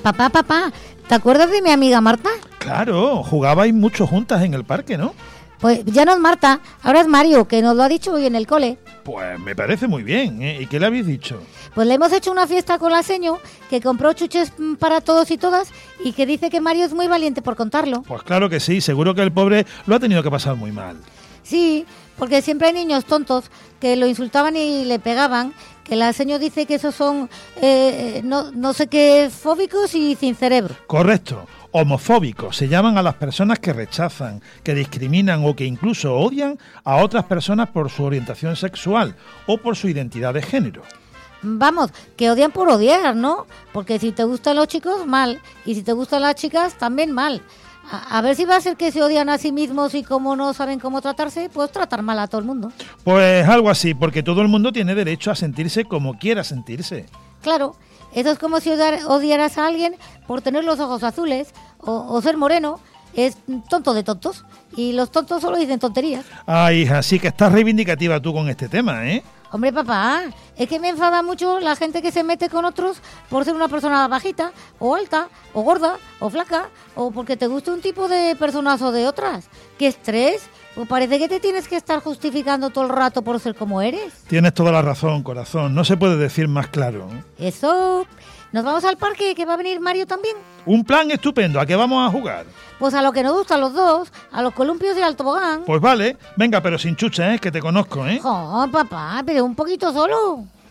Papá, ¿te acuerdas de mi amiga Marta? Claro, jugabais mucho juntas en el parque, ¿no? Pues ya no es Marta, ahora es Mario, que nos lo ha dicho hoy en el cole. Pues me parece muy bien, ¿eh? ¿Y qué le habéis dicho? Pues le hemos hecho una fiesta con la seño, que compró chuches para todos y todas, y que dice que Mario es muy valiente por contarlo. Pues claro que sí, seguro que el pobre lo ha tenido que pasar muy mal. Sí, porque siempre hay niños tontos que lo insultaban y le pegaban, que la seño dice que esos son no sé qué, fóbicos y sin cerebro. Correcto. Homofóbicos se llaman a las personas que rechazan, que discriminan o que incluso odian a otras personas por su orientación sexual o por su identidad de género. Vamos, que odian por odiar, ¿no? Porque si te gustan los chicos, mal. Y si te gustan las chicas, también mal. A ver si va a ser que se odian a sí mismos y como no saben cómo tratarse, pues tratar mal a todo el mundo. Pues algo así, porque todo el mundo tiene derecho a sentirse como quiera sentirse. Claro, eso es como si odiaras a alguien por tener los ojos azules o ser moreno. Es tonto de tontos. Y los tontos solo dicen tonterías. Ay, hija, sí que estás reivindicativa tú con este tema, ¿eh? Hombre, papá, es que me enfada mucho la gente que se mete con otros por ser una persona bajita, o alta, o gorda, o flaca, o porque te gusta un tipo de personas o de otras. ¡Qué estrés! Pues parece que te tienes que estar justificando todo el rato por ser como eres. Tienes toda la razón, corazón. No se puede decir más claro. Eso. ¿Nos vamos al parque, que va a venir Mario también? Un plan estupendo. ¿A qué vamos a jugar? Pues a lo que nos gustan los dos, a los columpios y al tobogán. Pues vale. Venga, pero sin chucha, ¿eh? Que te conozco, ¿eh? ¡Oh, papá! Pero un poquito solo.